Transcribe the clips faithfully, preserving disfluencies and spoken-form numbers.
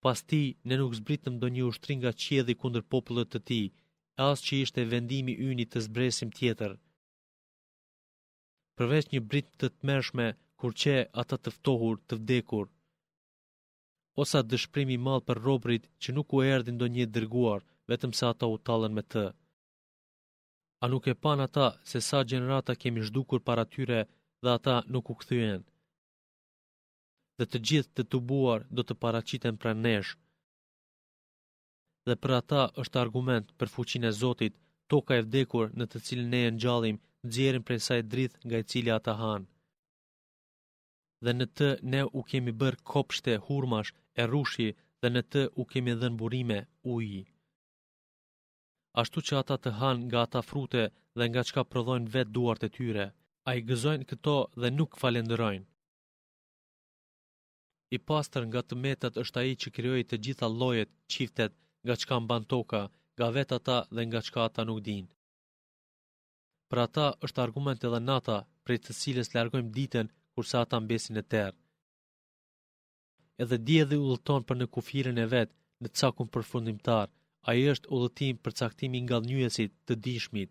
Pas tij ne nuk zbritëm ndonjë ushtri nga qielli kundër popullit të tij, as që ishte vendimi yni të zbresim tjetër. Përveç një brit të tmerrshme kur qe ata të ftohur të vdekur, osa dëshpërimi i madh për robërit që nuk u erdhi ndonjë dërguar, vetëm se ata u tallën me të. A nuk e pan ata se sa gjenerata kemi zhdukur para tyre dhe ata nuk u kthyen? Dhe të gjithë të tubuar do të paraqiten pranë nesh. Dhe për ata është argument për fuqinë e Zotit, toka e vdekur në të cilën ne e ngjallim, nxjerrin prej saj dritë nga i cili ata han. Dhe në të ne u kemi bërë kopshte, hurmash, e rrushi, dhe në të u kemi dhënë burime, uji. Ashtu që ata të han nga ata frute dhe nga çka prodhojnë vetë duart e tyre, a i gëzojnë këto dhe nuk falenderojnë. I pastër nga të metat është ai që krijoi të gjitha llojet, çiftet, nga çka mban toka, nga vetë ata dhe nga çka ata nuk dinë. Për ata është argument edhe nata, prej të cilës largojmë ditën, kurse ata mbesin e terë. Edhe dielli udhëton për në kufirin e vet, në cakun përfundimtar, ai është udhëtim për caktimi nga ngjuesit të dishmit.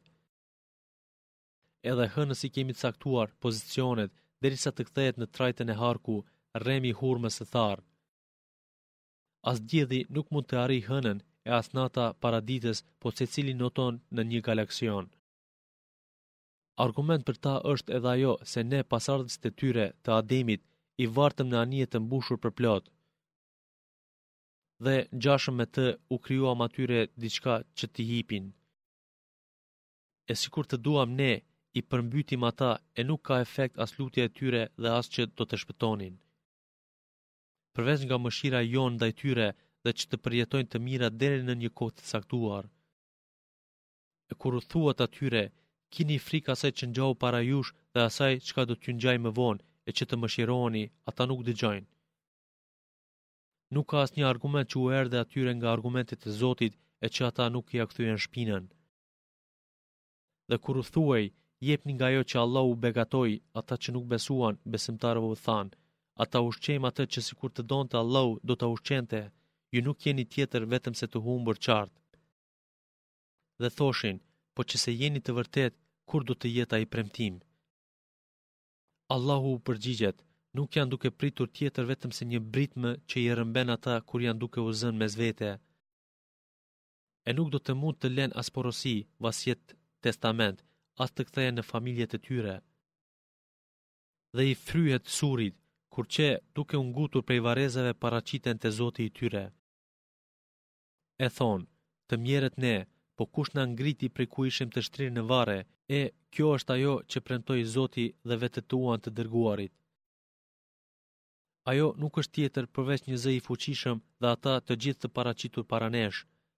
Edhe hënës i kemi caktuar pozicionet derisa të kthehet në trajtën e harku, rremi i hurmës së tharë. As dielli nuk mund të arrijë hënën e as nata para ditës, po secili noton në një galaksion. Argument për ta është edhe ajo se ne pasardhësit e tyre të Ademit i vartëm në anije të mbushur për plot. Dhe ngjashëm me të u krijuam atyre diçka që t'i hipin. E sikur të duam ne, i përmbytim ata e nuk ka efekt as lutja e tyre dhe as që do të shpëtonin. Përveç nga mëshira jon ndaj tyre dhe që të përjetojnë të mira deri në një kohë të caktuar. E kur u thuat atyre, kini frikë asaj që ngjau para jush dhe asaj çka do t'ju ngjaj më vonë, e që të mëshironi, ata nuk dëgjojnë. Nuk ka asnjë argument që u erdhe atyre nga argumentet e Zotit e që ata nuk ia kthyen shpinën. Dhe kur u thuaj, jepni nga ajo që Allahu u begatoi, ata që nuk besuan, besimtarëve u than, ata ushqejmë atë që sikur të donte Allahu do ta ushqente, ju nuk jeni tjetër vetëm se të humbur qartë. Dhe thoshin, po që se jeni të vërtet, kur do të jetë ai premtim? Allahu u përgjigjet, nuk janë duke pritur tjetër vetëm se një britmë që i rrëmben ata kur janë duke u zënë mes vete. E nuk do të mund të lënë as porosi, vasjet, testament, as të kthehen në familjet e tyre. Dhe i fryhet surit, kur që duke u ngutur prej varrezave paraqiten te Zoti i tyre. E thon, të mjerët ne, po kush na ngriti prej ku ishim të shtrirë në varre, e kjo është ajo që premtoi Zoti dhe vetëtuan të dërguarit. Ajo nuk është tjetër përveç një zë i fuqishëm dhe ata të gjithë të paraqitur para nesh.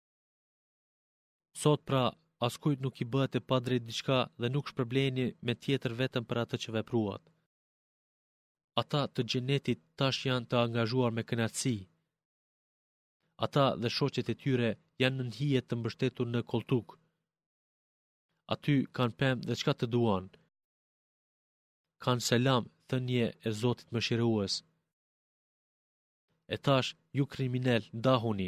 Sot pra, askujt nuk i bëhet e padrejt diçka dhe nuk shpërbleheni me tjetër vetëm për atë që vepruat. Ata të xhenetit tash janë të angazhuar me kënaqësi. Ata dhe shoqet e tyre janë në hije të mbështetur në koltuk. Aty kanë pemë dhe çka të duan. Kanë selam, thënie e Zotit mëshirues. E tash, ju kriminal, ndahuni.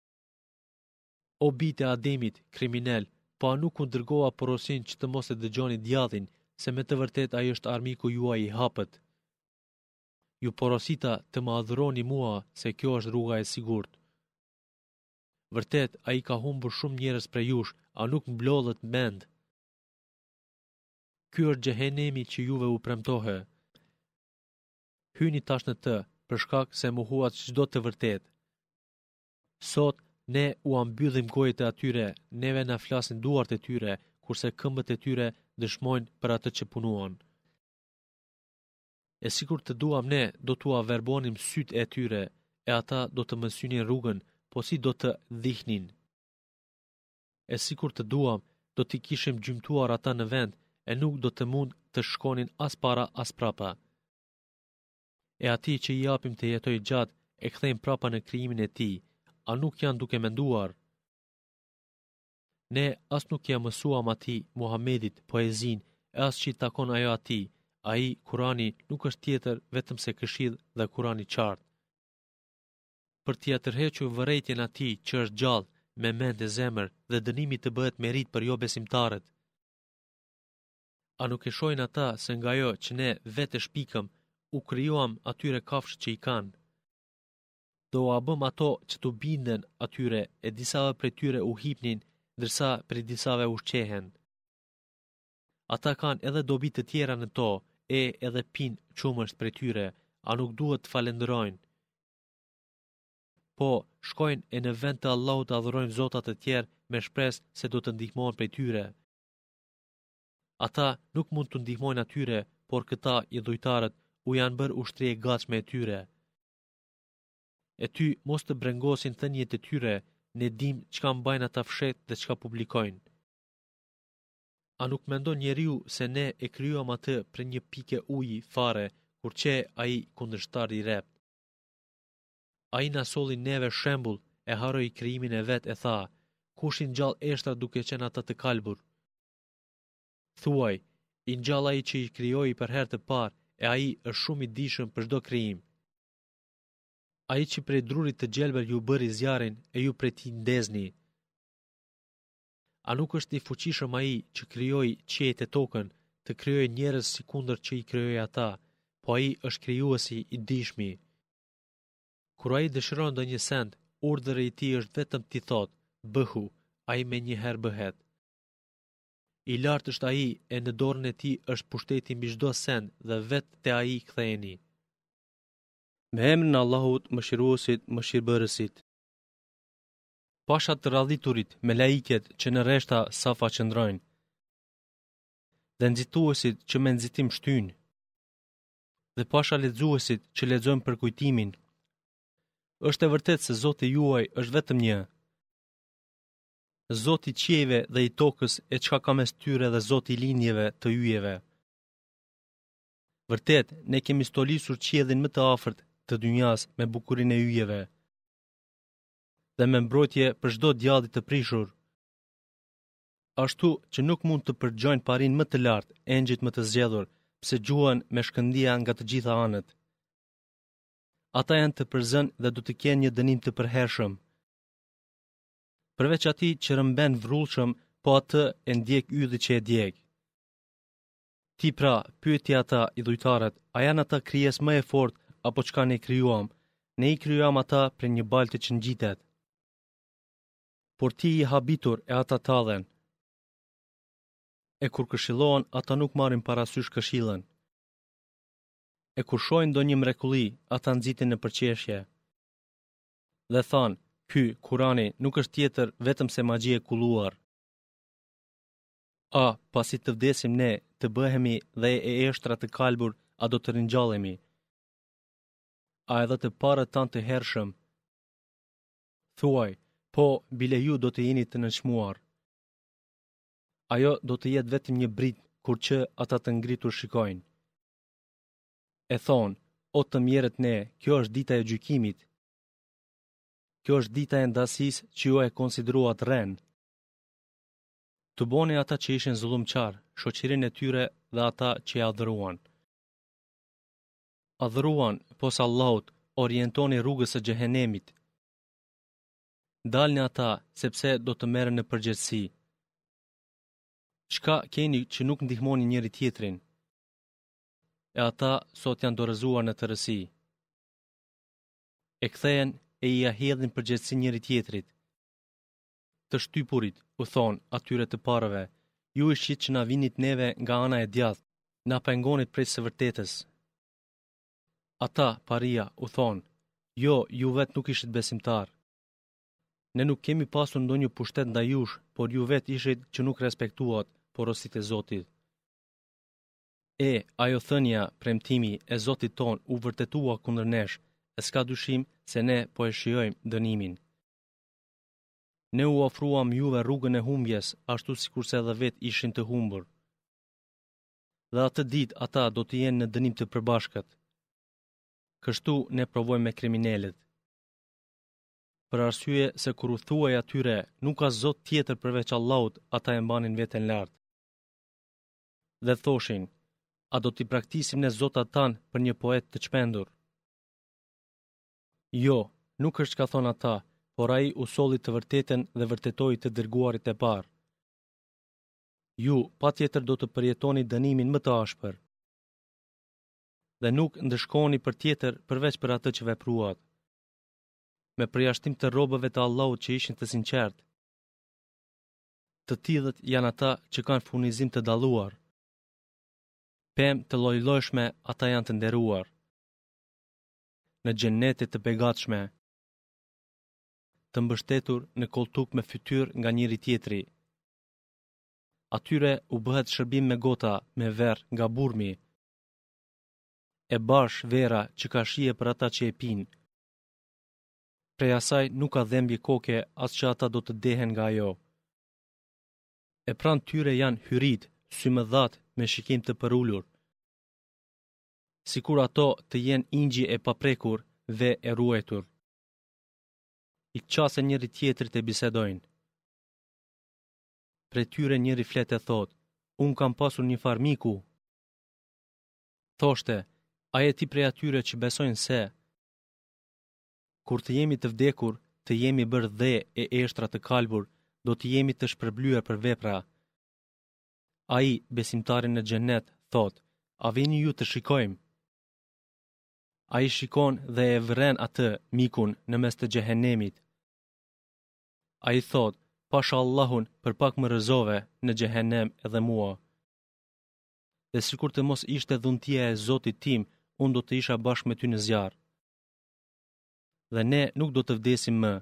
O bijtë e Ademit, kriminal, pa nuk u dërgova porosin që të mos e dëgjoni djallin, se me të vërtet ai është armiku juaj i hapët. Ju porosita të më adhuroni mua, se kjo është rruga e sigurt. Vërtet, ai ka humbur shumë njerëz prej jush, a nuk mblodhet mend. Ky është xhehenemi që juve u premtohe. Hyni tash në të, për shkak se mohuat çdo të vërtet. Sot ne u ambyllim gojët e atyre, neve na flasin duart e tyre, kurse këmbët e tyre dëshmojnë për atë që punuan. E sikur të duam ne, do t'u averbonim sytë e tyre, e ata do të mësynin rrugën, po si do të dhihnin. E sikur të duam, do t'i kishim gjymtuar ata në vend, e nuk do të mund të shkonin as para as prapa. E ati që i japim të jetoj gjatë, e kthejmë prapa në krijimin e tij, a nuk janë duke menduar? Ne as nuk ja mësuam atij Muhamedit poezin, e as që i takon ajo atij. Ai Kurani nuk është tjetër vetëm se këshill dhe Kurani qartë. për t'ia tërhequr vërejtjen atij që është gjallë, me mend e zemër dhe dënimi të bëhet merit për jo besimtarët. A nuk e shohin ata se nga ajo që ne vetë shpikëm, u krijuam atyre kafshët që i kanë? Do a bëm ato që t'u binden atyre e disave prej tyre u hipnin, ndërsa prej disave u shqehen. Ata kanë edhe dobi të tjera në to, e edhe pin qumësht prej tyre, a nuk duhet të falenderojnë. Po, shkojnë e në vend të Allahut të adhurojnë zotat e tjerë me shpresë se do të ndihmojnë prej tyre. Ata nuk mund të ndihmojnë atyre, por këta i dhujtarët u janë bërë ushtri e gatshme e tyre. E ty mos të brengosin thënjet e tyre, ne dim çka mbajnë ata fshet dhe çka publikojnë. A nuk mendon njeriu se ne e krijuam atë për një pike uji fare, kur që ai kundërshtar i rep? Ai na solli neve shembull, e harroi krijimin e vet e tha: kush i ngjall eshtra duke qenë ata të kalbur? Thuaj, i ngjall ai që i krijoi për herë të parë, e ai është shumë i dijshëm për çdo krijim. Ai që prej drurit të gjelbër ju bëri zjarin e ju prej tij ndezni. A nuk është i fuqishëm ai që krijoi qiejt e tokën, të krijojë njerëz sikundër që i krijoi ata, po ai është krijuesi i dijshmi. Kur ai dëshiron ndonjë send, urdhri i tij është vetëm t'i thotë: bëhu, ai me një herë bëhet. I lartë është ai e në dorën e tij është pushteti mbi çdo send dhe vetë te ai ktheheni. Me emrin e Allahut, Mëshiruesit, Mëshirbërësit. Pashat të radhiturit me laiket që në rreshta safa qëndrojnë, dhe nxituesit që me nxitim shtyjnë, dhe pasha lexuesit që lexojnë për kujtimin. Është e vërtet se Zoti juaj është vetëm një. Zoti i qiejve dhe i tokës e çka ka mes tyre dhe Zoti i lindjeve të yjeve. Vërtet, ne kemi stolisur qiellin më të afërt të dynjas me bukurinë e yjeve dhe me mbrojtje për çdo djalli të prishur. Ashtu që nuk mund të përgjojnë parin më të lartë engjëjt më të zgjedhur, pse gjuhen me shkëndija nga të gjitha anët. Ata janë të përzën dhe do të kenë një dënim të përhershëm. Përveç atij që rëmben vrullshëm, po atë e ndjek ylli që e djeg. Ti pra, pyeti ata i dhujtarët, a janë ata krijes më e fortë apo çka ne krijuam? Ne i krijuam ata për një balte që ngjitet. Por ti i habitur e ata tallen. E kur këshillohen, ata nuk marrin parasysh këshillën. E kur shohin ndonjë mrekulli, ata nxitin në përqeshje. Dhe thanë: ky Kurani nuk është tjetër vetëm se magji e kulluar. A, pasi të vdesim ne, të bëhemi dhe e eshtra të kalbur, a do të ringjallemi? A edhe të parët tanë të hershëm? Thuaj, po, bile ju do të jeni të nënçmuar. Ajo do të jetë vetëm një brit, kur që ata të ngritur shikojnë. E thonë: o të mjerët ne, kjo është dita e gjykimit. Kjo është dita e ndasisë që ju e konsideruat rrenë. Të boni ata që ishin zullumqar, shoqërinë e tyre dhe ata që e adhuruan. Adhuruan pos Allahut, orientoni rrugës së xhehenemit. Dalni ata, sepse do të merren në përgjegjësi. Çka keni që nuk ndihmoni njëri tjetrin? E ata sot janë dorëzuar në tërësi. E kthehen e i ahjedhin përgjegjësi njëri tjetrit. Të shtypurit u thon atyre të parëve: ju ishit që na vinit neve nga ana e djathtë, na pengonit prej së vërtetës. Ata, paria, u thon: jo, ju vet nuk ishit besimtar. Ne nuk kemi pasur ndonjë pushtet ndaj jush, por ju vet ishit që nuk respektuat porositë e Zotit. E, ajo thënia, premtimi e Zotit ton u vërtetua kundër nesh, e s'ka dyshim se ne po e shijojmë dënimin. Ne u ofruam juve rrugën e humbjes, ashtu sikurse edhe vet ishin të humbur. Dhe atë ditë ata do të jenë në dënim të përbashkët. Kështu ne provojmë me kriminalët. Për arsye se kur u thuaj atyre, nuk ka Zot tjetër përveç Allahut, ata e mbanin veten lart. Dhe thoshin: a do t'i praktisim ne zotat tanë për një poet të çmendur? Jo, nuk është ka thonë ata, por ai u solli të vërtetën dhe vërtetoi të dërguarit e parë. Ju patjetër do të përjetoni dënimin më të ashpër. Dhe nuk ndëshkoni për tjetër përveç për atë që vepruat. Me përjashtim të robëve të Allahut që ishin të sinqert. Të tillët janë ata që kanë furnizim të dalluar. Pemë të lloj-llojshme ata janë të nderuar. Në xhenete të begatshme, të mbështetur në koltuk me fytyrë nga njëri tjetri. Atyre u bëhet shërbim me gota, me verë nga burmi. E bash vera që ka shije për ata që e pinë. Prej asaj nuk ka dhembje koke as që ata do të dehen nga ajo. E pranë tyre janë hyrit, sy më dhat me shikim të përullur. Sikur ato të jenë ingji e paprekur dhe e ruetur. I qasen njëri tjetrit e bisedojnë. Pre tyre njëri flet e thot, unë kam pasur një farmiku. Thoshte, a je ti prej atyre që besojnë se, kur të jemi të vdekur, të jemi bërë dhe e eshtra të kalbur, do të jemi të shpërblyer për vepra. Ai, besimtari në xhenet, thot, a vini ju të shikojmë? Ai shikon dhe e vren atë mikun në mes të xhehenemit. Ai thot, pasha Allahun për pak më rëzove në xhehenem edhe mua. Dhe sikur të mos ishte dhuntia e Zotit tim, unë do të isha bashkë me ty në zjarr. Dhe ne nuk do të vdesim më.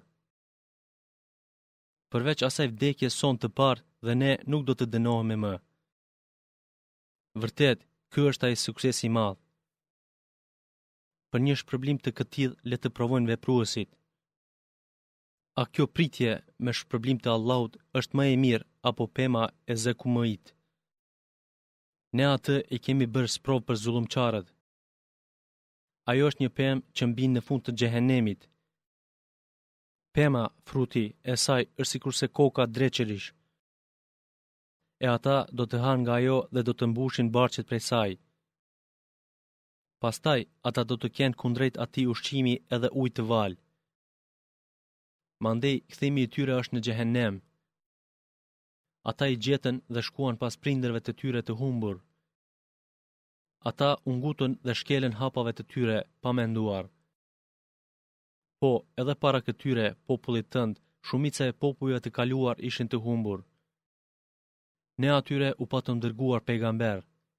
Përveç asaj vdekjes son të parë dhe ne nuk do të dënohemi më. Vërtet, ky është ai suksesi i madh. Për një shpërblim të këtillë le të provojnë vepruesit. A kjo pritje me shpërblim të Allahut është më e mirë apo pema e zekumëit? Ne atë e kemi bërë sprov për zullumçarët. Ajo është një pemë që mbin në fund të xhehenemit. Pema, fruti e saj është sikurse koka dreqërish. E ata do të hanë nga ajo dhe do të mbushin barqet prej saj. Pastaj, ata do të kenë kundrejt atij ushqimi edhe ujë të val. Mandej, kthimi i tyre është në xhehenem. Ata i gjetën dhe shkuan pas prindërve të tyre të humbur. Ata u ngutën dhe shkelen hapave të tyre pa menduar. Po, edhe para këtyre popullit tënd, shumica e popujve të kaluar ishin të humbur. Ne atyre u patëm dërguar pejgamber.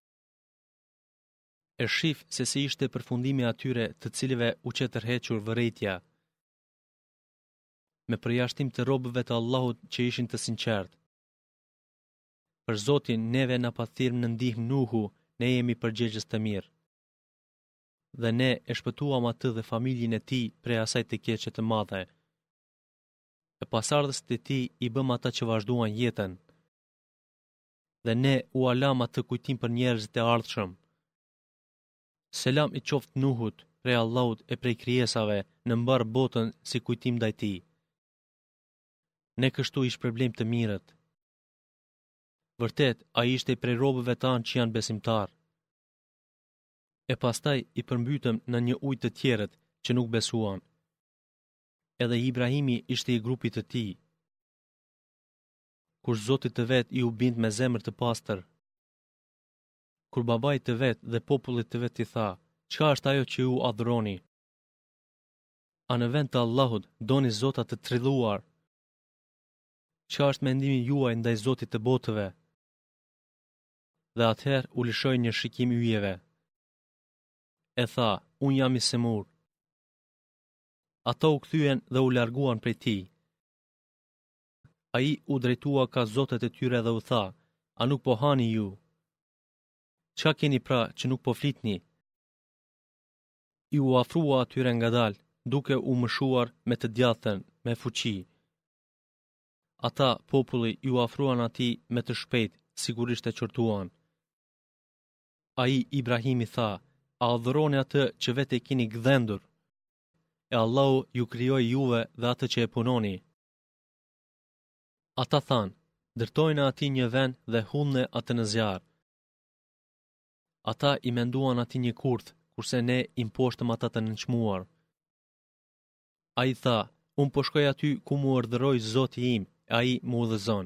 E shif se si ishte përfundimi atyre të cilëve u që tërhequr vërejtja. Me përjashtim të robëve të Allahut që ishin të sinqert. Për Zotin neve na pathirm në ndihmë Nuhu, ne jemi përgjegjës të mirë. Dhe ne e shpëtuam atë dhe familjen e tij prej asaj të keqe të madhe. E pasardhës të tij i bëm ata që vazhduan jetën. Dhe ne u alam atë kujtim për njerëzit e ardhshëm. Selam i qoftë Nuhut, prej Allahut e prej krijesave, në mbar botën si kujtim ndaj tij. Ne kështu i shpërblim të mirët. Vërtet, ai ishte prej robëve tanë që janë besimtar. E pastaj i përmbytëm në një ujë të tjerët që nuk besuan. Edhe Ibrahimi ishte i grupit të tij. Kur Zotit të vet i u bind me zemër të pastër. Kur babai të vet dhe popullit të vet i tha, çka është ajo që ju adhuroni? A në vend të Allahut doni zota të trilluar? Çka është mendimi juaj ndaj Zotit të botëve? Dhe atëherë u lëshoi një shikim yjeve. E tha, unë jam i semur. Ata u kthyen dhe u larguan prej tij. Ai u drejtua ka zotet e tyre dhe u tha, a nuk po hani ju? Çka keni pra që nuk po flitni? I u afrua atyre ngadalë, duke u mëshuar me të djathtën, me fuqi. Ata, populli, ju afruan atij me të shpejt, sigurisht e qortuan. Ai Ibrahimi tha, a adhuroni atë që vetë e keni gdhendur? E Allahu ju krijoi juve dhe atë që e punoni. Ata thanë, dërtojnë atij një vend dhe hullne atë në zjarr. Ata i menduan atij një kurth, kurse ne i mposhtëm ata të nënçmuar. A i tha, unë po shkoj aty ku mu urdhëroi Zoti im, e ai mu udhëzon.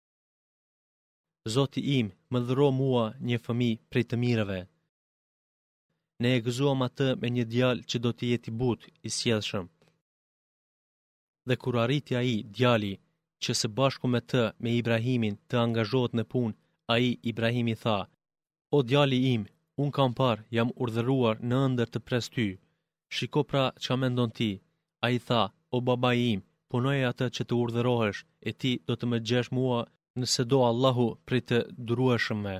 Zoti im më dhuro mua një fëmijë prej të mirëve. Ne e gëzuam atë me një djalë që do të jetë i butë, i sjellshëm. Dhe kur arriti ai, djali, që së bashku me të, me Ibrahimin, të angazhohet në punë, ai Ibrahimi tha: O djali im, un kam parë, jam urdhëruar në ëndër të pres ty. Shiko pra çka mendon ti. Ai tha: O babai im, punoje atë që të urdhërohesh, e ti do të më gjesh mua nëse do Allahu prej të durueshëmve.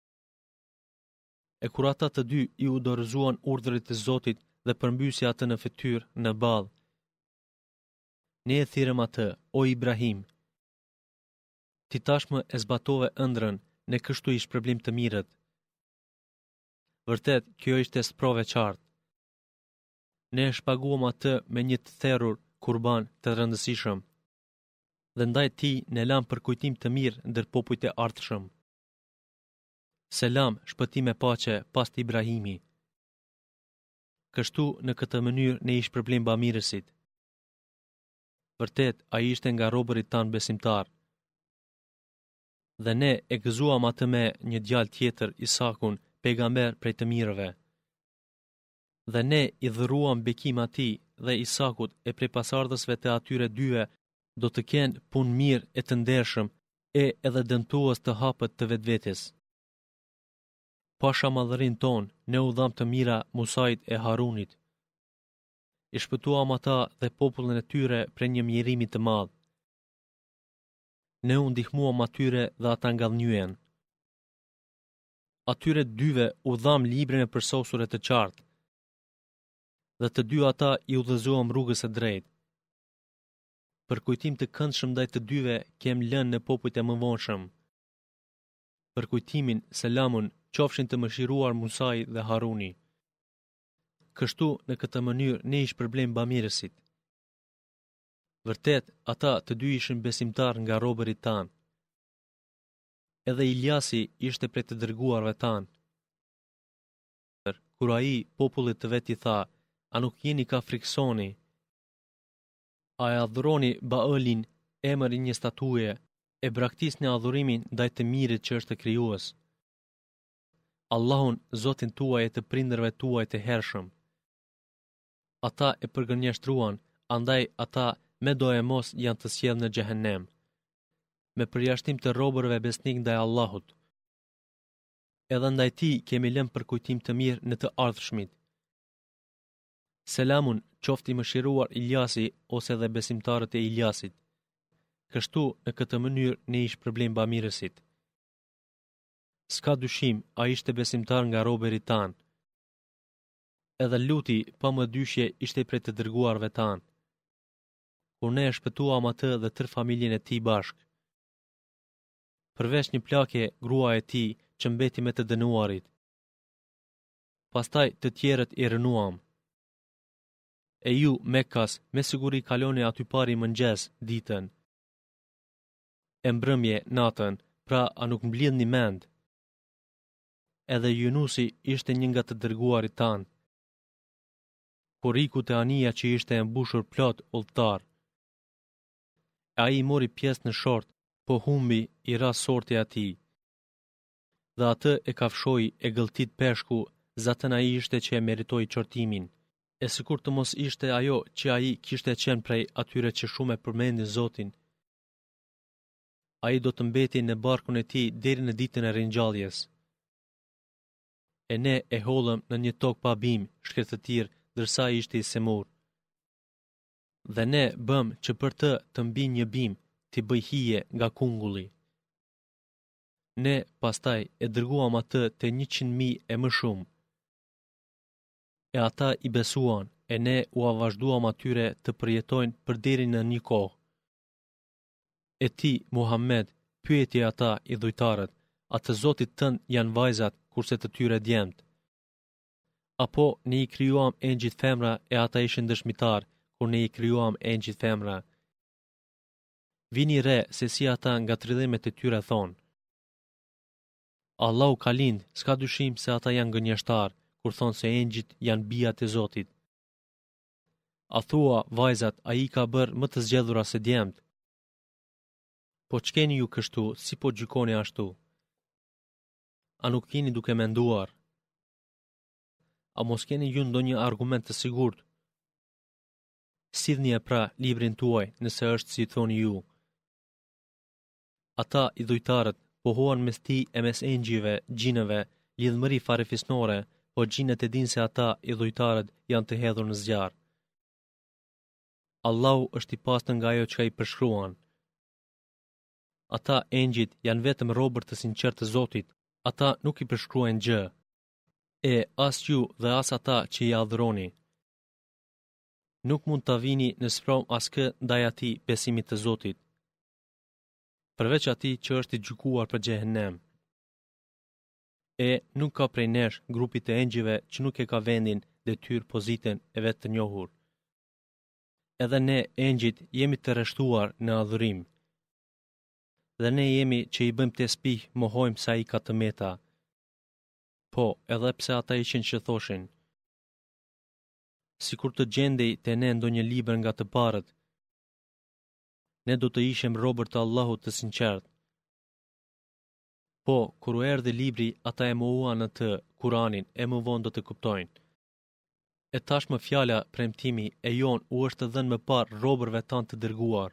E kur ata të dy i u dorëzuan urdhrit të Zotit dhe përmbysi atë në fytyrë, në ball, ne e thirrëm atë: O Ibrahim, ti tashmë e zbatove ëndrrën, ne kështu i shpërblim të mirët. Vërtet, kjo ishte sprove qartë. Ne e shpaguam atë me një të therrur kurban të rëndësishëm. Dhe ndaj ti ne lam për kujtim të mirë ndër popujt e ardhshëm. Selam, shpëtim e paqe pas të Ibrahimi. Kështu në këtë mënyrë ne i shpërblim bamirësit. Vërtet, ai ishte nga robërit tanë besimtar. Dhe ne e gëzuam atë me një djalë tjetër, Isakun, pejgamber prej të mirëve. Dhe ne i dhuruam bekim atij dhe Isakut e prej pasardhësve të atyre dyve do të kenë punë mirë e të ndershëm e edhe dëmtues të hapët të vetvetes. Pasha madhërin ton, ne u dham të mira Musait e Harunit. I shpëtuam ata dhe popullin e tyre prej një mjerimi të madh. Ne u ndihmuam atyre dhe ata ngallnyen. Atyre dyve u dham librin e përsosur e të qartë. Dhe të dy ata i udhëzuam rrugës së drejtë. Për kujtim të këndshëm ndaj të dyve kem lënë në popujt e mëvonshëm. Për kujtimin, selamun, qofshin të mëshiruar Musai dhe Haruni. Kështu në këtë mënyrë ne i shpërblim bamirësit. Vërtet, ata të dy ishin besimtar nga robërit tanë. Edhe Iliasi ishte prej të dërguarve tanë. Kur ai popullit të vet i tha: A nuk jeni ka friksoni? A e adhuroni Baalin, emër i një statuje, e braktisni adhurimin ndaj të mirit që është krijues. Allahun, Zotin tuaj e të prindërve tuaj të hershëm. Ata e përgënjeshtruan, andaj ata me do e mos janë të sjellë në xhehenem, me përjashtim të robërve besnik ndaj Allahut. Edhe ndaj ti kemi lënë për kujtim të mirë në të ardhshmit. Selamun, qofti mëshiruar Iliasi ose dhe besimtarët e Iliasit. Kështu në këtë mënyrë ne i shpërblim bamirësit. S'ka dyshim, a ishte besimtar nga robërit tanë. Edhe Luti, pa më dyshje, ishte prej të dërguarve tanë. Kur ne e shpëtuam atë dhe tër familjen e tij bashk. Përveç një plakje, grua e tij që mbeti me të dënuarit. Pastaj të tjerët i rënuam. E ju, Mekas, me siguri kaloni aty pari mëngjes, ditën. E mbrëmje, natën, pra a nuk mblidhni mend. Edhe Yunusi ishte një nga të dërguarit tanë. Por iku te anija që ishte e mbushur plot udhtar. Ai mori pjesë në short, po humbi i ra sorti atij. Dhe atë e kafshoi e gëlltit peshku, zatën ai ishte që e meritoi qortimin. E sikur të mos ishte ajo që ai kishte qenë prej atyre që shumë e përmendin Zotin. Ai do të mbeti në barkun e tij deri në ditën e ringjalljes. E ne e hollëm në një tokë pa bim, shkretëtir, ndërsa ishte i semur. Dhe ne bëm që për të të mbi një bim, t'i bëj hije nga kungulli. Ne, pastaj, e dërguam atë të njëqind mijë e më shumë. E ata i besuan, e ne u avazhduam atyre të përjetojnë për deri në një kohë. E ti, Muhammed, pyeti ata i dhujtarët, atë Zotit tënd janë vajzat, kurse të tyre djemt. Apo ne i krijuam engjit femra e ata ishin dëshmitar, kur ne i krijuam engjit femra. Vini re se si ata nga trillimet e tyre thonë. Allahu ka lind, s'ka dyshim se ata janë gënjeshtar, kur thonë se engjit janë bijat e Zotit. A thua, vajzat, a i ka bërë më të zgjedhura se djemt. Po ç'keni ju kështu, si po gjykoni ashtu? A nuk keni duke menduar? A mos keni ju ndonjë argument të sigurt? Sidhni e pra librin tuaj, nëse është si thoni ju. Ata i dhujtarët pohuan mes ti e mes engjëve, gjinëve, lidhmëri farefisnore, po gjinët e dinë se ata i dhujtarët janë të hedhur në zjarr. Allahu është i pastër nga ajo çka i përshkruan. Ata engjit janë vetëm robër të sinqertë të Zotit, ata nuk i përshkruajnë gjë. E as ju dhe as ata që i adhuroni. Nuk mund të vini në sprovë askë ndaj atij besimit të Zotit, përveç atij që është i gjykuar për xhehenem. E nuk ka prej nesh grupit të engjëve që nuk e ka vendin detyrë pozitën e vetë të njohur. Edhe ne engjit jemi të rreshtuar në adhurim. Dhe ne jemi që i bëjmë tesbih, mohojmë sa i ka të meta. Po, edhe pse ata ishin që thoshin, si kur të gjendej të ne ndonjë libër nga të parët, ne do të ishim robër të Allahut të sinqert. Po, kur u erdhi libri, ata e mohuan në të, Kuranin, e më vonë do të kuptojnë. E tashmë fjala premtimi e jon u është dhënë më parë robërve tanë të dërguar,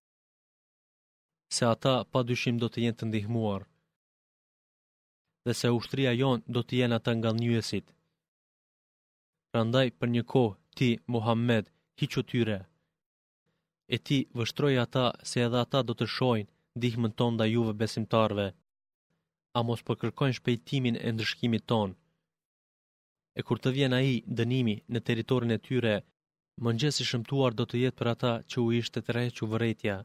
se ata pa dyshim do të jenë të ndihmuar, dhe se ushtria jon do të jenë ata ngallënyësit. Prandaj për një kohë ti, Muhammed, hiqu tyre. E ti vështroj ata se edhe ata do të shohin ndihmën tonë ndaj juve besimtarve. A mos po kërkojnë shpejtimin e ndryshimit ton. E kur të vjen ai dënimi në territorin e tyre, mëngjesi shëmtuar do të jetë për ata që u ishte të rrehequr vërejtja.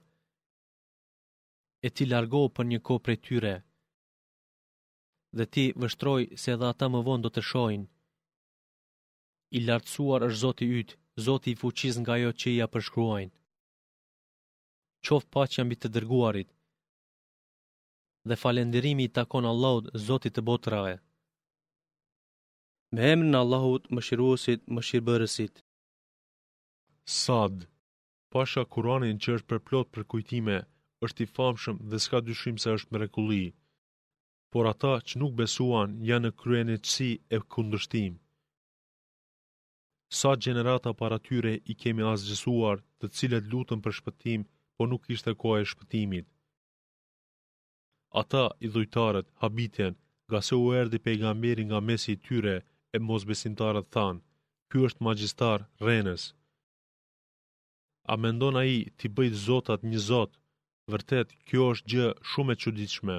E ti largohu për një kohë prej tyre. Dhe ti vështroj se edhe ata më vonë do të shohin. I lartësuar është Zoti yt, Zoti i fuqisë nga ajo që ia përshkruajnë. Qoftë paqja mbi të dërguarit. Dhe falënderimi i takon Allahut, Zotit të botrave. Me emrin e Allahut, Mëshiruesit, Mëshirbërësit. Sad. Pasha Kuranin që është përplot për kujtime, është i famshëm dhe s'ka dyshim se është mrekulli. Por ata që nuk besuan janë në kryenësi e kundërshtim. Sa gjenerata para tyre i kemi asgjësuar, të cilët lutën për shpëtim, po nuk ishte koha e shpëtimit. Ata i dhujtarët habiten, nga se u erdhi pejgamberi nga mesi i tyre, e mosbesimtarët thanë, ky është magjistar rrenës. A mendon ai t'i bëjë zotat një zot? Vërtet, kjo është gjë shumë e çuditshme.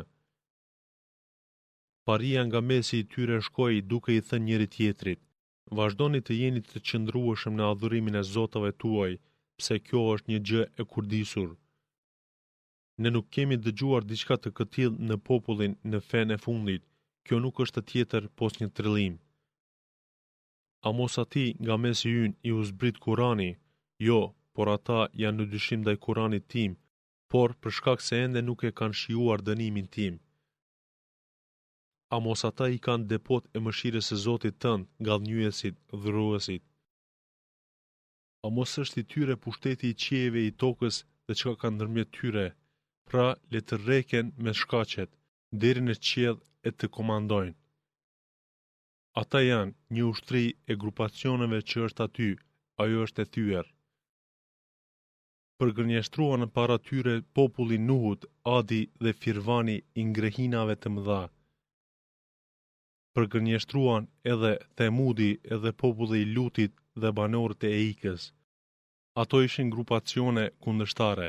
Paria nga mesi i tyre shkoi duke i thënë njëri tjetrit, vazhdoni të jeni të qëndrueshëm në adhurimin e zotave tuaj, pse kjo është një gjë e kurdisur. Ne nuk kemi dëgjuar diçka të këtillë në popullin në fenë e fundit, kjo nuk është tjetër pos një trillim. A mos ati nga mesi ynë i u zbrit Kurani? Jo, por ata janë në dyshim ndaj Kuranit tim, por për shkak se ende nuk e kanë shijuar dënimin tim. A mos ata i kanë depot e mëshirës së Zotit tënd, ngallënyësit, dhuruesit? A mos është i tyre pushteti i qiejve i tokës dhe çka ka ndërmjet tyre? Pra le të rreken me shkaqet, deri në qiell e të komandojnë. Ata janë një ushtri e grupacioneve që është aty, ajo është e thyer. Përgënjeshtruan në para tyre populli Nuhut, Adi dhe Firvani i ngrehinave të mëdha. Përgënjeshtruan edhe Themudi edhe populli i Lutit dhe banorët e Eikës. Ato ishin grupacione kundërshtare.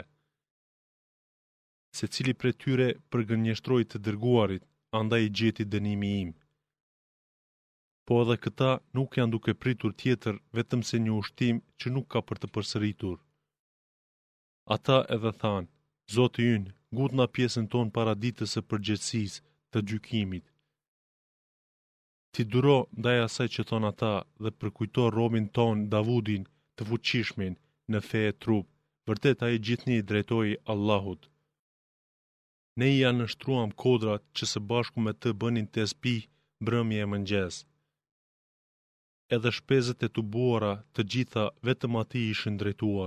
Se cili prej tyre përgënjeshtroi të dërguarit, andaj i gjeti dënimi im. Po edhe këta nuk janë duke pritur tjetër vetëm se një ushtim që nuk ka për të përsëritur. Ata edhe thanë, Zoti ynë, ngutna pjesën tonë para ditës së përgjegjësisë të gjykimit. Ti duro ndaj asaj që thon ata dhe përkujto robin ton Davudin të fuqishmin në fe e trup, vërtet ai gjithnjë drejtoi Allahut. Ne i anështruam kodrat që së bashku me të bënin tesbih mbrëmje e mëngjes. edhe shpezet e tubuara të gjitha vetëm atij ishin drejtuar.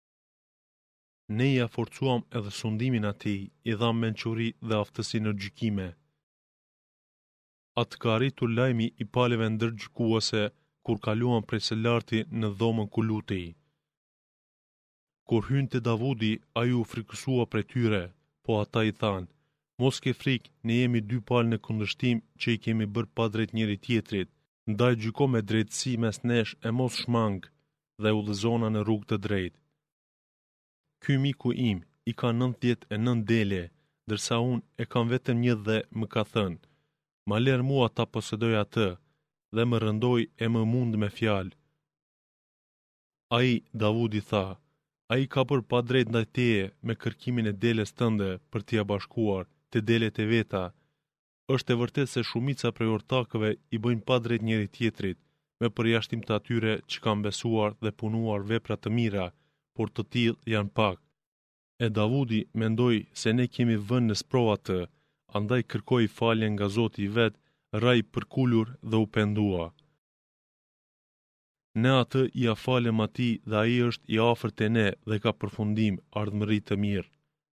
Ne ja forcuam edhe sundimin atij, i dham mençuri dhe aftësi në gjykime. Atë ka arritur lajmi i palëve ndërgjykuese kur kaluan prej së larti në dhomën ku lutej. Kur hynte Davudi, ai u frikësua prej tyre, po ata i thanë: "Mos ke frikë, ne jemi dy palë në kundërshtim që i kemi bërë pa drejt njëri tjetrit, ndaj gjyko me drejtësi mes nesh e mos shmang dhe udhëzona në rrugë të drejtë. Ky miku im i ka nëntëdhjetë e nëntë dele, ndërsa unë e kam vetëm një dhe më ka thënë: Ma ler mua ta posedoj atë, dhe më rëndoi e më mund me fjalë." Ai, Davudi tha: "Ai ka bërë pa drejt ndaj teje me kërkimin e deles tënde për t'ia bashkuar te delet e veta. Është e vërtet se shumica prej ortakëve i bëjnë pa drejt njëri tjetrit, me përjashtim të atyre që kanë besuar dhe punuar vepra të mira, por të tillë janë pak." E Davudi mendoi se ne kemi vënë në sprova të, andaj kërkoi falje nga Zoti i vet, ra i përkulur dhe u pendua. Ne atë i afalem atij dhe ai është i afërt e ne dhe ka përfundim ardhmëri të mirë.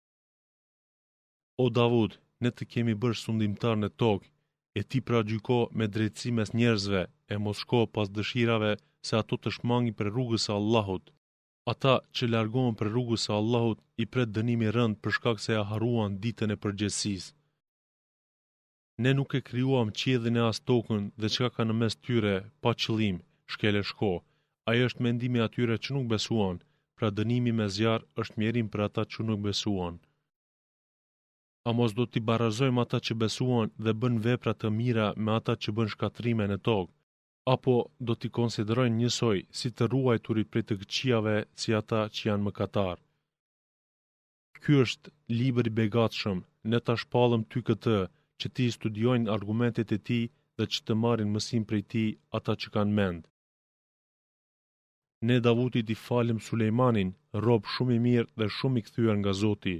O Davud, ne të kemi bërë sundimtar në tokë, e ti pra gjyko me drejtësi mes njerëzve, e mos shko pas dëshirave se ato të shmangin për rrugës së Allahut. Ata që largohen për rrugës së Allahut i pret dënimi rënd për shkak se ja harruan ditën e përgjegjësisë. Ne nuk e krijuam qiellin e as tokën dhe çka ka në mes tyre pa qëllim, shkele shko. Ai është mendimi atyre që nuk besuan, pra dënimi me zjarr është mjerim për ata që nuk besuan. A mos do t'i barazojmë ata që besuan dhe bën vepra të mira me ata që bën shkatrime në tokë, apo do t'i konsiderojnë njësoj si të ruajturit prej të këqijave si ata që janë mëkatar. Ky është libri i begatshëm, ne ta shpallëm ty këtë, që ti studiojnë argumentet e tij dhe që të marrin mësim prej tij ata që kanë mend. Ne Davudit i falim Sulejmanin, rob shumë i mirë dhe shumë i kthyer nga Zoti.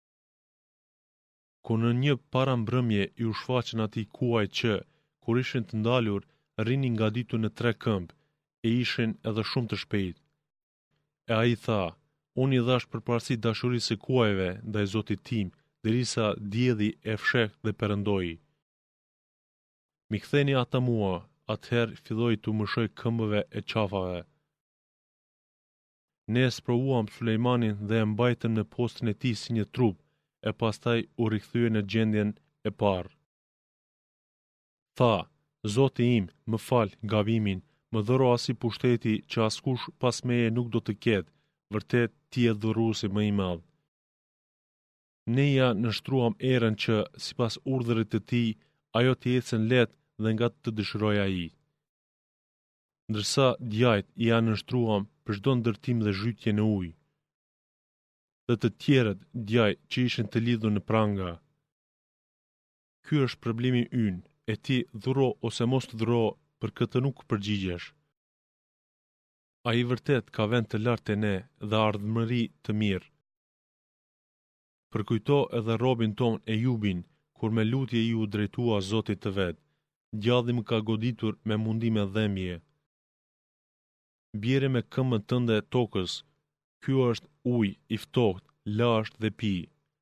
Ku në një parambrëmje i u shfaqën atij kuaj që, kur ishin të ndalur, rinin ngaditur në tre këmbë, e ishin edhe shumë të shpejtë. E ai tha: "Unë i dhash përparësi dashurisë së kuajve ndaj Zotit tim, derisa dielli e fsheh dhe perëndoi. Mi ktheni ata mua." Atëherë filloi të mëshoj këmbëve e qafave. Ne sprovuam Sulejmanin dhe e mbajtëm në postën e tij si një trup, e pastaj u rikthye në gjendjen e parë. Tha: "Zoti im, më fal gabimin, më dhuro asi pushteti që askush pas meje nuk do të ketë, vërtet ti je dhuruesi më i madh." Ne ja nështruam erën që, sipas urdhërit të tij, ajo të ecën lehtë dhe nga të dëshiroj ai. Ndërsa djajt ja nështruam për çdo ndërtim dhe zhytje në ujë. Dhe të tjerët djaj që ishin të lidhur në pranga. Ky është problemi ynë, e ti dhuro ose mos të dhuro, për këtë nuk përgjigjesh. Ai vërtet ka vend të lartë te ne dhe ardhmëri të mirë. Përkujto edhe robin ton Ejubin, kur me lutje i u drejtua Zotit të vet. Djalli më ka goditur me mundime dhemje. Bjere me këmbën tënde tokës, ky është ujë i ftohtë, lasht dhe pi.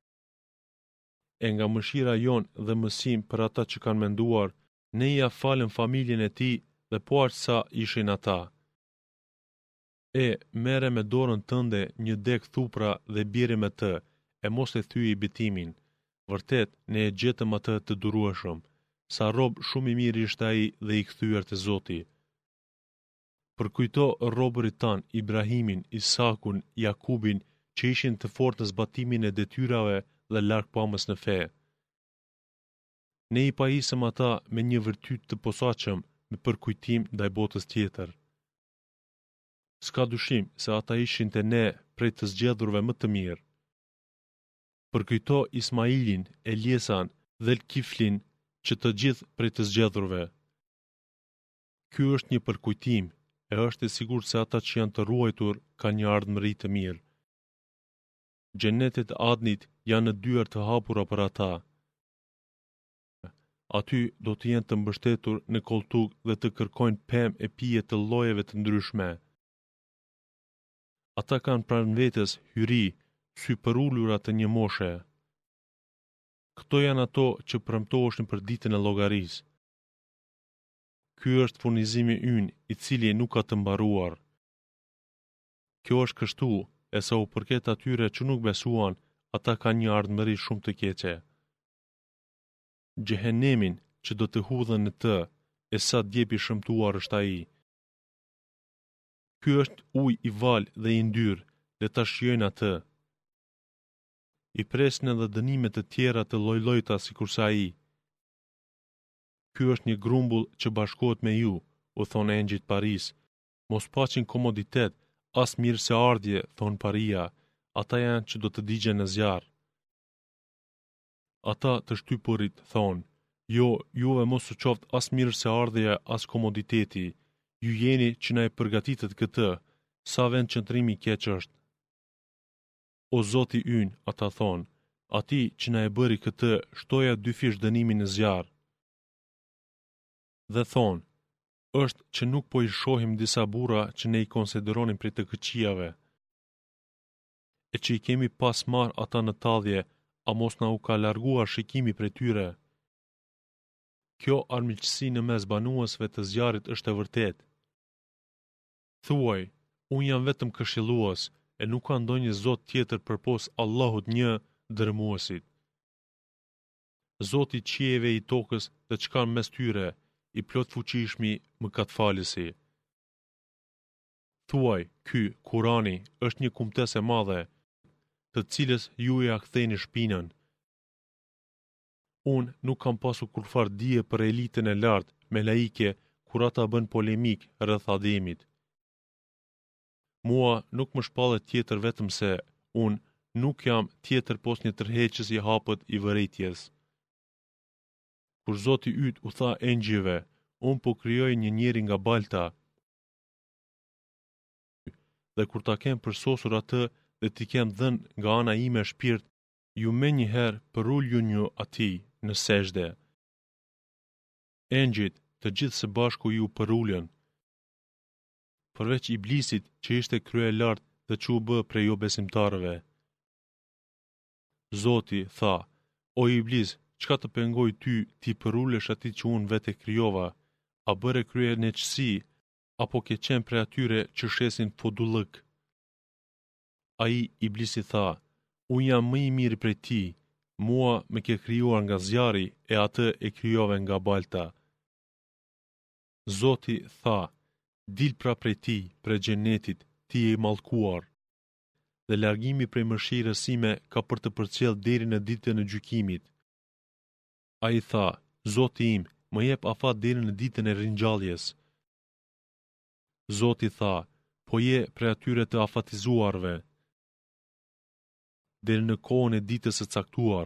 E nga mëshira jon dhe mësim për ata që kanë menduar, ne ja falem familjen e tij dhe po aq sa ishin ata. E, mere me dorën tënde një dek thupra dhe bjeri me të, e mos e thyej i bitimin. Vërtet, ne e gjetëm atë të durueshëm, sa rob shumë i mirë ishte ai dhe i kthyer te Zoti. Përkujto robërit tan, Ibrahimin, Isakun, Jakubin, që ishin të fortë në zbatimin e detyrave dhe largpamës në fe. Ne i pajisëm ata me një vërtyt të posaçëm me përkujtim ndaj botës tjetër. S'ka dyshim se ata ishin te ne prej të zgjedhurve më të mirë. Përkujto Ismailin, Eliesan dhe Kiflin, që të gjithë prej të zgjedhurve. Ky është një përkujtim, e është e sigurt se ata që janë të ruajtur kanë një ardhmëri të mirë. Xhenetet e Adnit janë në dyert të hapura për ata. aty do të jenë të mbështetur në koltuk dhe të kërkojnë pemë e pije të llojeve të ndryshme. Ata kanë pranë vetes hyri, sy përullura të një moshe. Këto janë ato që premtoheshin për ditën e llogarisë. Ky është furnizimi ynë, i cili nuk ka të mbaruar. Kjo është kështu, e sa u përket atyre që nuk besuan, ata kanë një ardhmëri shumë të keqe. Gjehenemin që do të hudhen në të, e sa djep i shëmtuar është ai. Ky është ujë i val dhe i ndyr, dhe ta shijojnë atë. I presin edhe dënime të tjera të lloj-llojta sikurse ai. Ky është një grumbull që bashkohet me ju, u thonë engjëjt Paris. Mos paqin komoditet, as mirë se ardhje, thonë paria, ata janë që do të digjen në zjarr. Ata të shtypurit thonë, jo, juve mos u qoftë as mirë se ardhja, as komoditeti, ju jeni që na e përgatitet këtë, sa vend qëndrimi keq është. O Zoti ynë, ata thonë, ati që na e bëri këtë, shtoja dy fish dënimin në zjarr. Dhe thonë, është që nuk po i shohim disa burra që ne i konsideronim prej të këqijave, e që i kemi pas marr ata në tallje, a mos na u ka larguar shikimi prej tyre. Kjo armiqësi në mes banuesve të zjarrit është e vërtet. Thuaj, unë jam vetëm këshillues, e nuk ka ndonjë zot tjetër përpos Allahut një dërmuesit. Zoti i qiejve i tokës dhe çka mes tyre, i plot fuqishmi mëkatfalësi. Thuaj, ky Kurani është një kumtes e madhe, të cilës ju ja ktheni shpinën. Unë nuk kam pasur kurfar dije për elitën e lartë me laike kur ata bën polemik rreth Ademit. Mua nuk më shpallet tjetër vetëm se unë nuk jam tjetër pos një tërheqës i hapët i vërejtjes. Kur Zoti yt u tha engjëve, unë po krijoj një njeri nga balta, dhe kur ta kem përsosur atë dhe ti kem dhënë nga ana ime shpirt, ju me njëherë përullu një ati në sejde. Engjit të gjithë së bashku ju përullën, përveç iblisit që ishte krye lartë dhe që u bë prej jo besimtarëve. Zoti tha, o iblis, çka të pengoj ty ti përullesh ati që unë vete kryova, a bëre krye neqësi, apo ke qenë prej atyre që shesin fodullëk? Ai iblisi tha, unë jam më i mirë prej ti, mua me ke krijuar nga zjarri e atë e krijove nga balta. Zoti tha, dil pra prej ti, prej xhenetit, ti je i mallkuar. Dhe largimi prej mëshirës sime ka për të përcjell deri në ditën e gjykimit. Ai tha, Zoti im, më jep afat deri në ditën e ringjalljes. Zoti tha, po je prej atyre të afatizuarve deri në kohën e ditës së caktuar.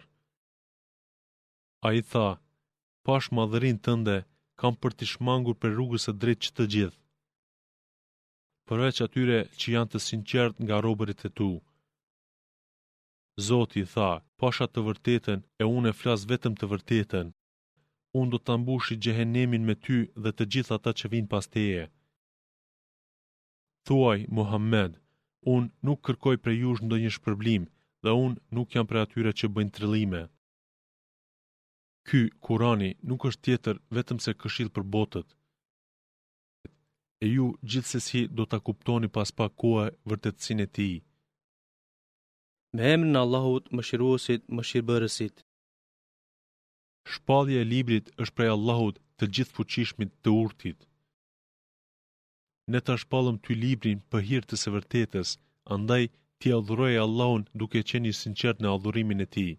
Ai tha, pash madhërinë tënde, kam për t'i shmangur për rrugës së drejtë që të gjithë, përveç atyre që janë të sinqert nga robërit e tu. Zoti tha, pasha të vërtetën e unë e flas vetëm të vërtetën. Unë do të mbushi xhehenemin me ty dhe të gjithë ata që vinë pas teje. Thuaj, Muhammed, unë nuk kërkoj prej jush ndonjë shpërblim dhe unë nuk jam prej atyre që bëjnë trillime. Ky Kurani nuk është tjetër vetëm se këshill për botët. E ju gjithsesi do ta kuptoni pas pak kohe vërtetësinë e tij. Me emrin e Allahut, Mëshiruesit, Mëshirbërësit. Shpallja e librit është prej Allahut të gjithfuqishmit të urtit. Ne ta shpallëm ty librin për hir të së vërtetës, andaj ti adhuroj Allahun duke qenë i sinqert në adhurimin e tij.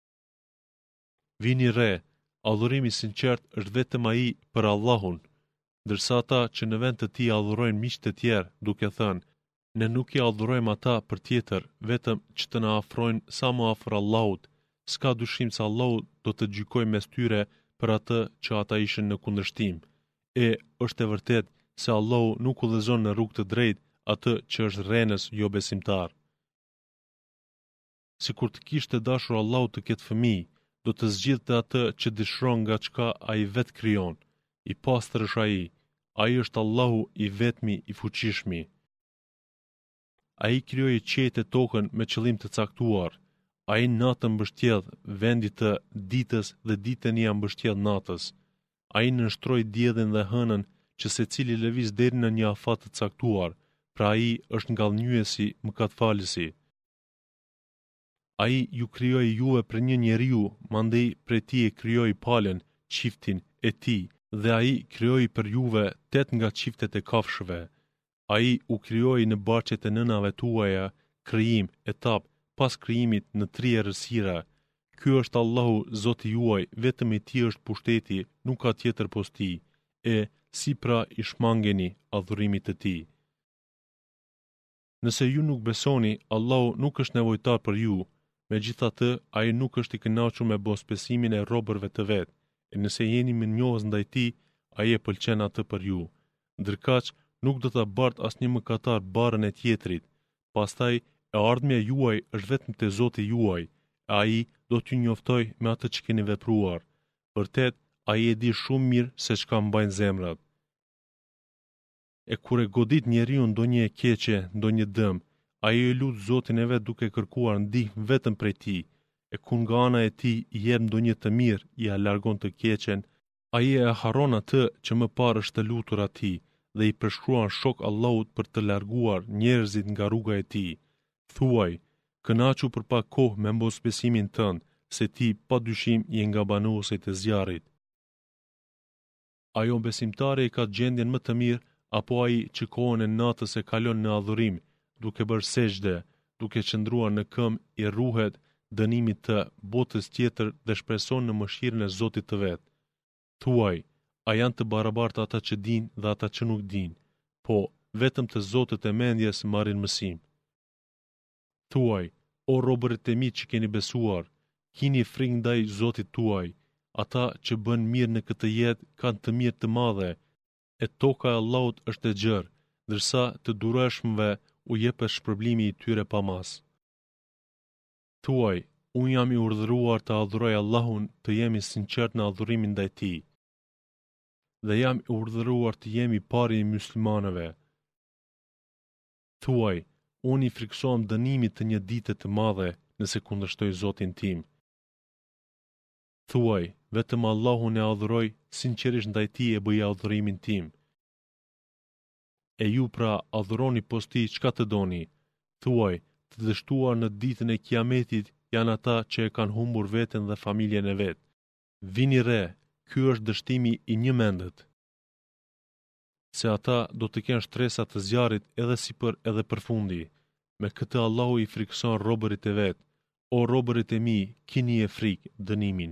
Vini re, adhurimi i sinqert është vetëm ai për Allahun, ndërsa ata që në vend të tij adhurojnë miq të tjerë, duke thënë, ne nuk i adhurojmë ata për tjetër, vetëm që të na afrojnë sa më afër Allahut, s'ka dyshim se Allahu do të gjykojë mes tyre për atë që ata ishin në kundërshtim. E është e vërtetë se Allahu nuk udhëzon në rrugë të drejtë atë që është rrenës jo besimtar. Sikur të kishte dashur Allahu të ketë fëmijë, do të zgjidhte atë që dëshiron nga çka ai vetë krijon. I pastër është ai. Ai është Allahu i vetmi i fuqishmi. Ai krijoi qiejt e tokën me qëllim të caktuar. Ai natën mbështjell vendit të ditës dhe ditën ia mbështjell natës. Ai nënshtroi diellin dhe hënën që secili lëviz deri në një afat të caktuar, pra ai është ngallënyesi, mëkatfalësi. Ai ju krijoi juve për një njeriu, mandej prej tij e krijoi palën, çiftin e tij, dhe ai krijoi për juve tet nga çiftet e kafshëve. Ai u krijoi në barqet e nënave tuaja, krijim, etap, pas krijimit në tri errësira. Ky është Allahu, Zoti juaj, vetëm i tij është pushteti, nuk ka tjetër pos tij. E si pra i shmangeni adhurimit të tij. Nëse ju nuk besoni, Allahu nuk është nevojtar për ju. Megjithatë, ai nuk është i kënaqur me bospesimin e robërve të vet. E nëse jeni mirënjohës ndaj tij, ai e pëlqen atë për ju. Ndërkaq nuk do ta bart asnjë mëkatar barrën e tjetrit. Pastaj e ardhmja juaj është vetëm te Zoti juaj. Ai do t'ju njoftoj me atë që keni vepruar. Vërtet, ai e di shumë mirë se çka mbajnë zemrat. E kur e godit njeriu ndonjë e keqe, ndonjë dëm, ai e lut Zotin e vet duke kërkuar ndihmë vetëm prej tij. E kur nga ana e tij i jep ndonjë të mirë, i ja largon të keqen, ai e harron atë që më parë është të lutur atij dhe i përshkruan shok Allahut për të larguar njerëzit nga rruga e tij. Thuaj, kënaqu për pak kohë me mosbesimin tënd, se ti padyshim je nga banuesit e zjarrit. Ajo besimtari e ka gjendjen më të mirë, apo ai që kohën e natës e kalon në adhurim, duke bërë sejdë, duke qëndruar në këmbë, i ruhet dënimit të botës tjetër dhe shpreson në mëshirën e Zotit të vet. Thuaj, a janë të barabartë ata që dinë dhe ata që nuk dinë? Po, vetëm të Zotët e mendjes marrin mësim. Thuaj, o robërit e mi që keni besuar, kini frikë ndaj Zotit tuaj. Ata që bën mirë në këtë jetë kanë të mirë të madhe, e toka e Allahut është e gjerë, ndërsa të dureshmëve u jepet shpërblimi i tyre pa mas. Thuaj, unë jam i urdhëruar të adhuroj Allahun, të jemi sinqert në adhurimin ndaj tij. Dhe jam i urdhëruar të jemi pari i muslimanëve. Thuaj, unë i friksohem dënimit të një dite të madhe nëse kundërshtoj Zotin tim. Thuaj, vetëm Allahun e adhuroj, sinqerisht ndaj tij e bëj adhurimin tim. E ju pra adhuroni posti çka të doni. Thuaj, të dështuar në ditën e Kiametit janë ata që e kanë humbur veten dhe familjen e vet. Vini re, ky është dështimi i një mendët. Se ata do të kenë shtresa të zjarrit edhe sipër edhe përfundi. Me këtë Allahu i frikson robërit e vet. O robërit e mi, kini e frikë dënimin.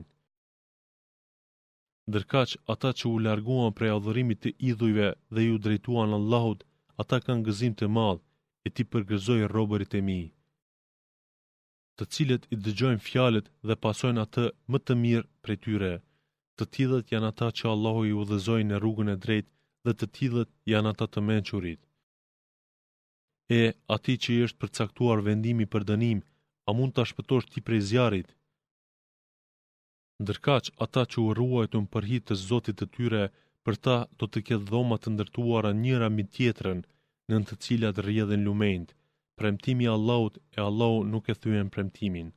Ndërkaq ata që u larguan prej adhurimit të idhujve dhe ju drejtuan Allahut, ata kanë gëzim të madh, e ti përgëzoj robërit e mi, të cilët i dëgjojnë fjalët dhe pasojnë atë më të mirë prej tyre. Të tillët janë ata që Allahu i udhëzoi në rrugën e drejtë dhe të tillët janë ata të mençurit. E atij që i është përcaktuar vendimi për dënim, a mund ta shpëtosh ti prej zjarrit? Ndërkaq ata që u ruajtën për hir të Zotit të tyre, për ta do të ketë dhoma të ndërtuara njëra mbi tjetrën, nën të cilat rrjedhin lumejt. Premtimi i Allahut e Allahu nuk e thyen premtimin.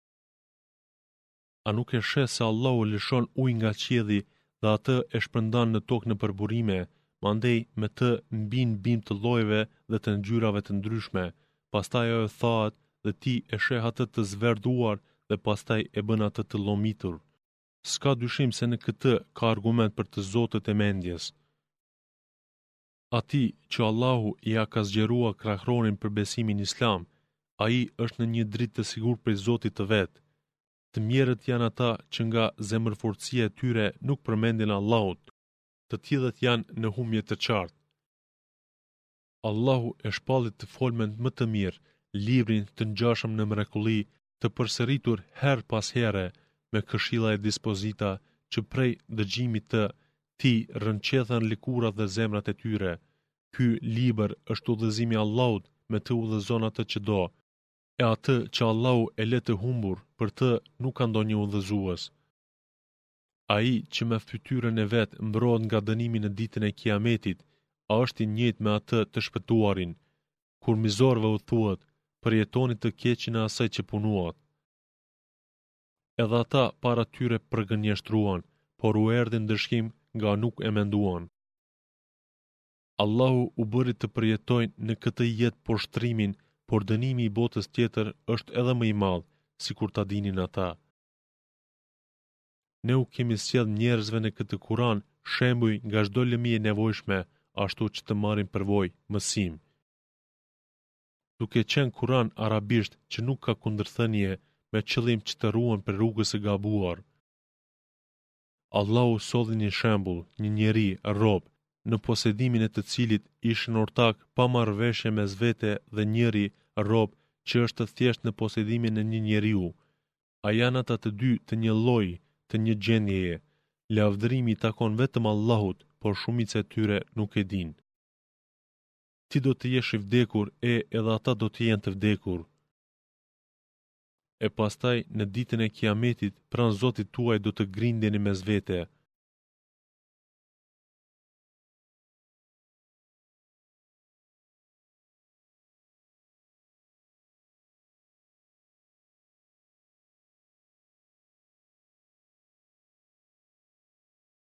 A nuk e sheh se Allahu lëshon ujë nga qielli dhe atë e shpërndan në tokë në përburime, mandej me të mbin bim të llojeve dhe të ngjyrave të ndryshme, pastaj ajo thahet dhe ti e sheh atë të zverdhuar dhe pastaj e bën atë të llomitur. S'ka dyshim se në këtë ka argument për të Zotët e mendjes. Ati që Allahu i ja ka zgjeruar krahronin për besimin islam, ai është në një dritë të sigurt prej Zotit të vet. Të mjerët janë ata që nga zemërforcia e tyre nuk përmendin Allahut, të tillët janë në humje të qartë. Allahu e shpalli të folmen më të mirë, librin të ngjashëm në mrekulli, të përsëritur her pas here, me këshilla e dispozita që prej dëgjimit të ti rënqethen likurat dhe zemrat e tyre. Ky libër është udhëzimi i Allahut, me të udhëzon atë që do. e atë që Allahu e le të humbur, për të nuk ka ndonjë udhëzues. Ai që me fytyrën e vet mbrohet nga dënimi në ditën e Kiametit, a është i njëjtë me atë të shpëtuarin, kur mizorëve u thuhet, përjetoni të keqin e asaj që punuat. Edhe ata para tyre përgënjeshtruan, por u erdhi ndëshkim nga nuk e menduan. Allahu u bëri të përjetojnë në këtë jetë poshtrimin, por dënimi i botës tjetër është edhe më i madh, sikur ta dinin ata. Ne u kemi sjell njerëzve në këtë Kur'an shembuj nga çdo lëmie e nevojshme, ashtu që të marrin përvojë, mësim. Duke qenë Kur'an arabisht që nuk ka kundërthënie, me qëllim që të ruan për rrugës së gabuar. Allahu solli një shembull, një njeri, rob, në posedimin e të cilit ishin ortak pa marrëveshje mes vete dhe njëri, rob, që është thjesht në posedimin e një njeriu. A janë ata të dy të një lloji, të një gjendjeje. Lavdërimi i takon vetëm Allahut, por shumica e tyre nuk e dinë. Ti do të jesh i vdekur e edhe ata do të jenë të vdekur. E pastaj në ditën e Kiametit pranë Zotit tuaj do të grindeni mes vete.